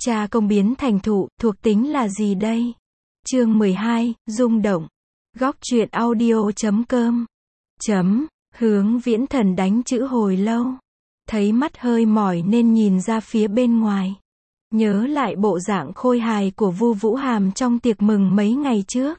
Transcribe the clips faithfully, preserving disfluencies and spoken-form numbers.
Cha công biến thành thụ, thuộc tính là gì đây? Chương mười hai, rung động. Góc truyện audio chấm com. Chấm, Hướng Viễn Thần đánh chữ hồi lâu. Thấy mắt hơi mỏi nên nhìn ra phía bên ngoài. Nhớ lại bộ dạng khôi hài của Vu Vũ Hàm trong tiệc mừng mấy ngày trước.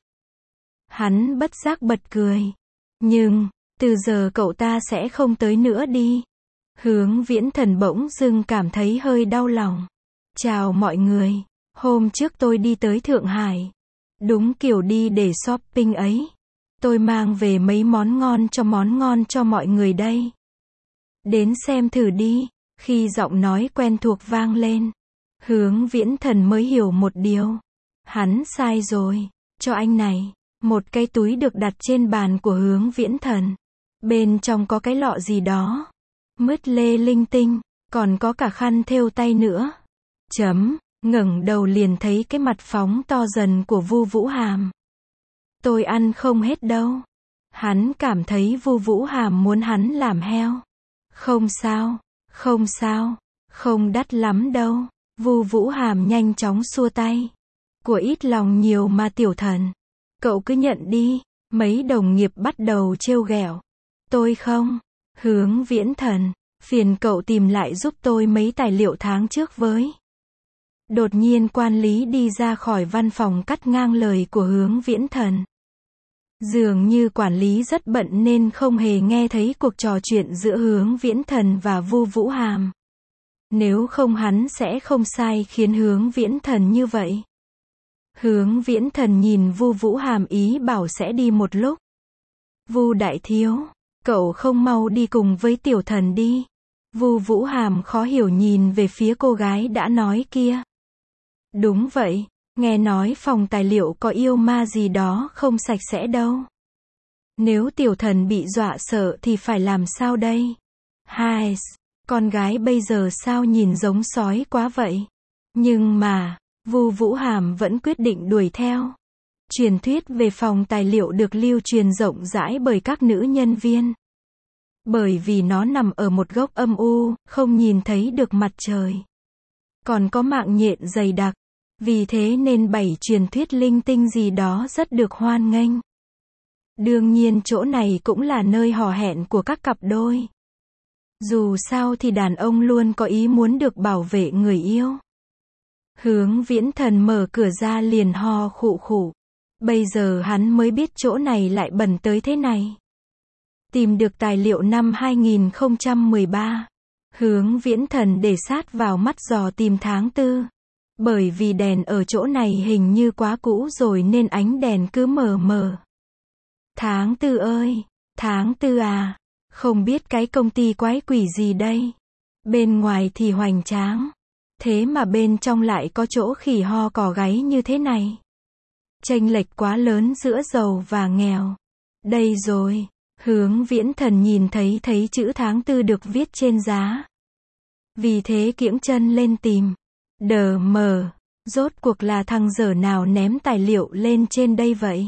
Hắn bất giác bật cười. Nhưng, từ giờ cậu ta sẽ không tới nữa đi. Hướng Viễn Thần bỗng dưng cảm thấy hơi đau lòng. Chào mọi người, hôm trước tôi đi tới Thượng Hải. Đúng kiểu đi để shopping ấy. Tôi mang về mấy món ngon cho món ngon cho mọi người đây. Đến xem thử đi. Khi giọng nói quen thuộc vang lên, Hướng Viễn Thần mới hiểu một điều. Hắn sai rồi. Cho anh này. Một cái túi được đặt trên bàn của Hướng Viễn Thần. Bên trong có cái lọ gì đó. Mứt lê linh tinh. Còn có cả khăn thêu tay nữa. Chấm, ngẩng đầu liền thấy cái mặt phóng to dần của Vu Vũ Hàm. Tôi ăn không hết đâu. Hắn cảm thấy Vu Vũ Hàm muốn hắn làm heo. Không sao, không sao, không đắt lắm đâu. Vu Vũ Hàm nhanh chóng xua tay. Của ít lòng nhiều mà tiểu thần. Cậu cứ nhận đi. Mấy đồng nghiệp bắt đầu trêu ghẹo. Tôi không. Hướng Viễn Thần, phiền cậu tìm lại giúp tôi mấy tài liệu tháng trước với. Đột nhiên quan lý đi ra khỏi văn phòng cắt ngang lời của Hướng Viễn Thần. Dường như quản lý rất bận nên không hề nghe thấy cuộc trò chuyện giữa Hướng Viễn Thần và Vu Vũ Hàm. Nếu không hắn sẽ không sai khiến Hướng Viễn Thần như vậy. Hướng Viễn Thần nhìn Vu Vũ Hàm ý bảo sẽ đi một lúc. Vu đại thiếu, cậu không mau đi cùng với tiểu thần đi. Vu Vũ Hàm khó hiểu nhìn về phía cô gái đã nói kia. Đúng vậy, nghe nói phòng tài liệu có yêu ma gì đó không sạch sẽ đâu. Nếu tiểu thần bị dọa sợ thì phải làm sao đây? Hai, con gái bây giờ sao nhìn giống sói quá vậy? Nhưng mà, Vu Vũ Hàm vẫn quyết định đuổi theo. Truyền thuyết về phòng tài liệu được lưu truyền rộng rãi bởi các nữ nhân viên. Bởi vì nó nằm ở một góc âm u, không nhìn thấy được mặt trời. Còn có mạng nhện dày đặc. Vì thế nên bảy truyền thuyết linh tinh gì đó rất được hoan nghênh. Đương nhiên chỗ này cũng là nơi hò hẹn của các cặp đôi. Dù sao thì đàn ông luôn có ý muốn được bảo vệ người yêu. Hướng Viễn Thần mở cửa ra liền ho khụ khụ. Bây giờ hắn mới biết chỗ này lại bẩn tới thế này. Tìm được tài liệu năm hai nghìn không trăm mười ba. Hướng Viễn Thần để sát vào mắt dò tìm tháng tư. Bởi vì đèn ở chỗ này hình như quá cũ rồi nên ánh đèn cứ mờ mờ. Tháng tư ơi, tháng tư à, không biết cái công ty quái quỷ gì đây. Bên ngoài thì hoành tráng. Thế mà bên trong lại có chỗ khỉ ho cò gáy như thế này. Chênh lệch quá lớn giữa giàu và nghèo. Đây rồi, Hướng Viễn Thần nhìn thấy thấy chữ tháng tư được viết trên giá. Vì thế kiễng chân lên tìm. Đờ mờ, rốt cuộc là thằng dở nào ném tài liệu lên trên đây vậy?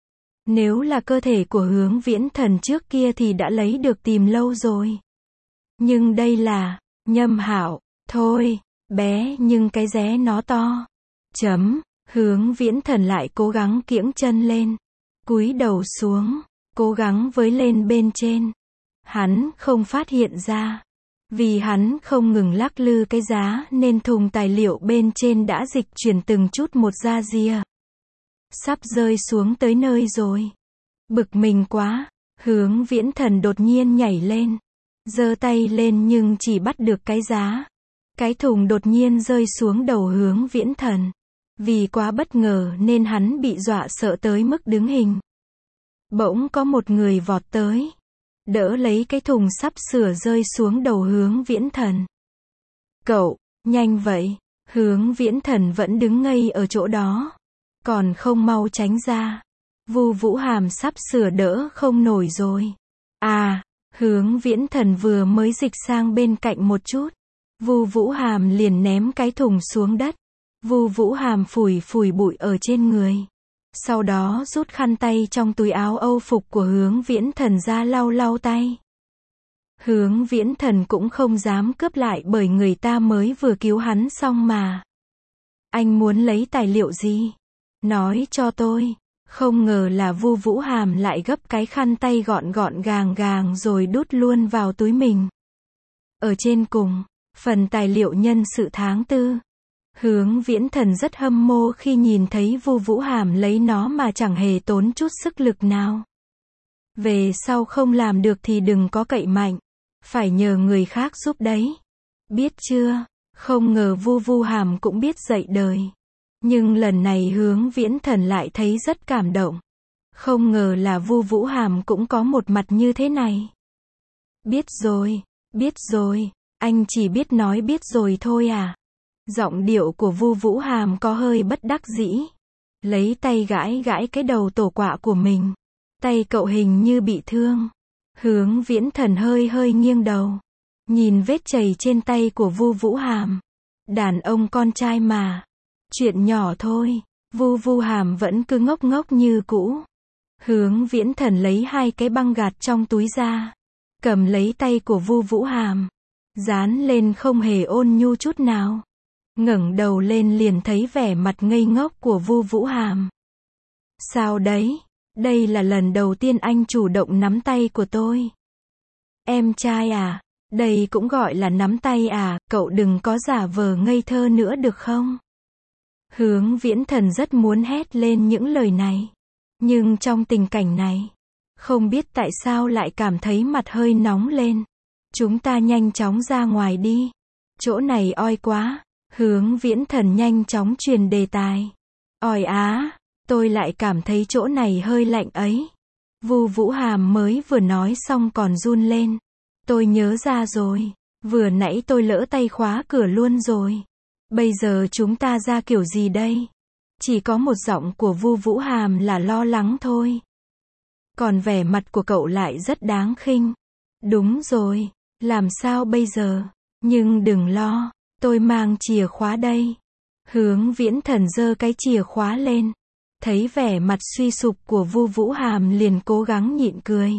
Nếu là cơ thể của Hướng Viễn Thần trước kia thì đã lấy được tìm lâu rồi. Nhưng đây là, Nhâm Hạo, thôi, bé nhưng cái ré nó to. Chấm, Hướng Viễn Thần lại cố gắng kiễng chân lên. Cúi đầu xuống, cố gắng với lên bên trên. Hắn không phát hiện ra. Vì hắn không ngừng lắc lư cái giá nên thùng tài liệu bên trên đã dịch chuyển từng chút một ra rìa. Sắp rơi xuống tới nơi rồi. Bực mình quá, Hướng Viễn Thần đột nhiên nhảy lên. Giơ tay lên nhưng chỉ bắt được cái giá. Cái thùng đột nhiên rơi xuống đầu Hướng Viễn Thần. Vì quá bất ngờ nên hắn bị dọa sợ tới mức đứng hình. Bỗng có một người vọt tới. Đỡ lấy cái thùng sắp sửa rơi xuống đầu Hướng Viễn Thần. Cậu, nhanh vậy. Hướng Viễn Thần vẫn đứng ngây ở chỗ đó. Còn không mau tránh ra. Vu Vũ Hàm sắp sửa đỡ không nổi rồi. À, Hướng Viễn Thần vừa mới dịch sang bên cạnh một chút. Vu Vũ Hàm liền ném cái thùng xuống đất. Vu Vũ Hàm phủi phủi bụi ở trên người. Sau đó rút khăn tay trong túi áo âu phục của Hướng Viễn Thần ra lau lau tay. Hướng Viễn Thần cũng không dám cướp lại bởi người ta mới vừa cứu hắn xong mà. Anh muốn lấy tài liệu gì? Nói cho tôi. Không ngờ là Vu Vũ Hàm lại gấp cái khăn tay gọn gọn gàng gàng rồi đút luôn vào túi mình. Ở trên cùng, phần tài liệu nhân sự tháng tư. Hướng Viễn Thần rất hâm mộ khi nhìn thấy Vu Vũ Hàm lấy nó mà chẳng hề tốn chút sức lực nào. Về sau không làm được thì đừng có cậy mạnh. Phải nhờ người khác giúp đấy. Biết chưa? Không ngờ Vu Vũ Hàm cũng biết dạy đời. Nhưng lần này Hướng Viễn Thần lại thấy rất cảm động. Không ngờ là Vu Vũ Hàm cũng có một mặt như thế này. Biết rồi, biết rồi, anh chỉ biết nói biết rồi thôi à? Giọng điệu của Vu Vũ Hàm có hơi bất đắc dĩ. Lấy tay gãi gãi cái đầu tổ quạ của mình. Tay cậu hình như bị thương. Hướng Viễn Thần hơi hơi nghiêng đầu. Nhìn vết chày trên tay của Vu Vũ Hàm. Đàn ông con trai mà. Chuyện nhỏ thôi. Vu Vũ Hàm vẫn cứ ngốc ngốc như cũ. Hướng Viễn Thần lấy hai cái băng gạt trong túi ra. Cầm lấy tay của Vu Vũ Hàm. Dán lên không hề ôn nhu chút nào. Ngẩng đầu lên liền thấy vẻ mặt ngây ngốc của Vu Vũ Hàm. Sao đấy? Đây là lần đầu tiên anh chủ động nắm tay của tôi. Em trai à? Đây cũng gọi là nắm tay à? Cậu đừng có giả vờ ngây thơ nữa được không? Hướng Viễn Thần rất muốn hét lên những lời này. Nhưng trong tình cảnh này, không biết tại sao lại cảm thấy mặt hơi nóng lên. Chúng ta nhanh chóng ra ngoài đi. Chỗ này oi quá. Hướng Viễn Thần nhanh chóng truyền đề tài. Oi á, tôi lại cảm thấy chỗ này hơi lạnh ấy. Vu Vũ Hàm mới vừa nói xong còn run lên. Tôi nhớ ra rồi. Vừa nãy tôi lỡ tay khóa cửa luôn rồi. Bây giờ chúng ta ra kiểu gì đây? Chỉ có một giọng của Vu Vũ Hàm là lo lắng thôi. Còn vẻ mặt của cậu lại rất đáng khinh. Đúng rồi, làm sao bây giờ? Nhưng đừng lo, tôi mang chìa khóa đây. Hướng Viễn Thần giơ cái chìa khóa lên. Thấy vẻ mặt suy sụp của Vu Vũ Hàm liền cố gắng nhịn cười.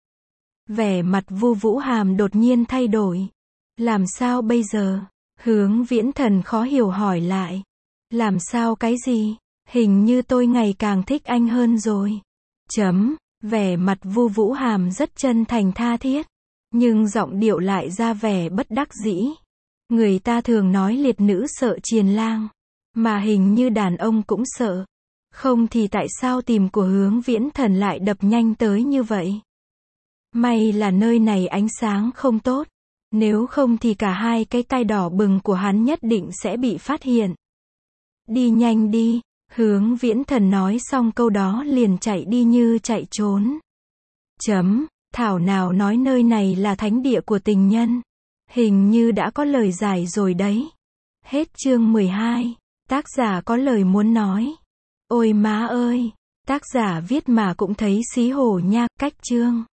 Vẻ mặt Vu Vũ Hàm đột nhiên thay đổi. Làm sao bây giờ? Hướng Viễn Thần khó hiểu hỏi lại. Làm sao cái gì? Hình như tôi ngày càng thích anh hơn rồi. Chấm, vẻ mặt Vu Vũ Hàm rất chân thành tha thiết. Nhưng giọng điệu lại ra vẻ bất đắc dĩ. Người ta thường nói liệt nữ sợ triền lang. Mà hình như đàn ông cũng sợ. Không thì tại sao tim của Hướng Viễn Thần lại đập nhanh tới như vậy? May là nơi này ánh sáng không tốt. Nếu không thì cả hai cái tai đỏ bừng của hắn nhất định sẽ bị phát hiện. Đi nhanh đi. Hướng Viễn Thần nói xong câu đó liền chạy đi như chạy trốn. Chấm, thảo nào nói nơi này là thánh địa của tình nhân. Hình như đã có lời giải rồi đấy. Hết chương mười hai. Tác giả có lời muốn nói. Ôi má ơi, tác giả viết mà cũng thấy xí hổ nha, cách chương.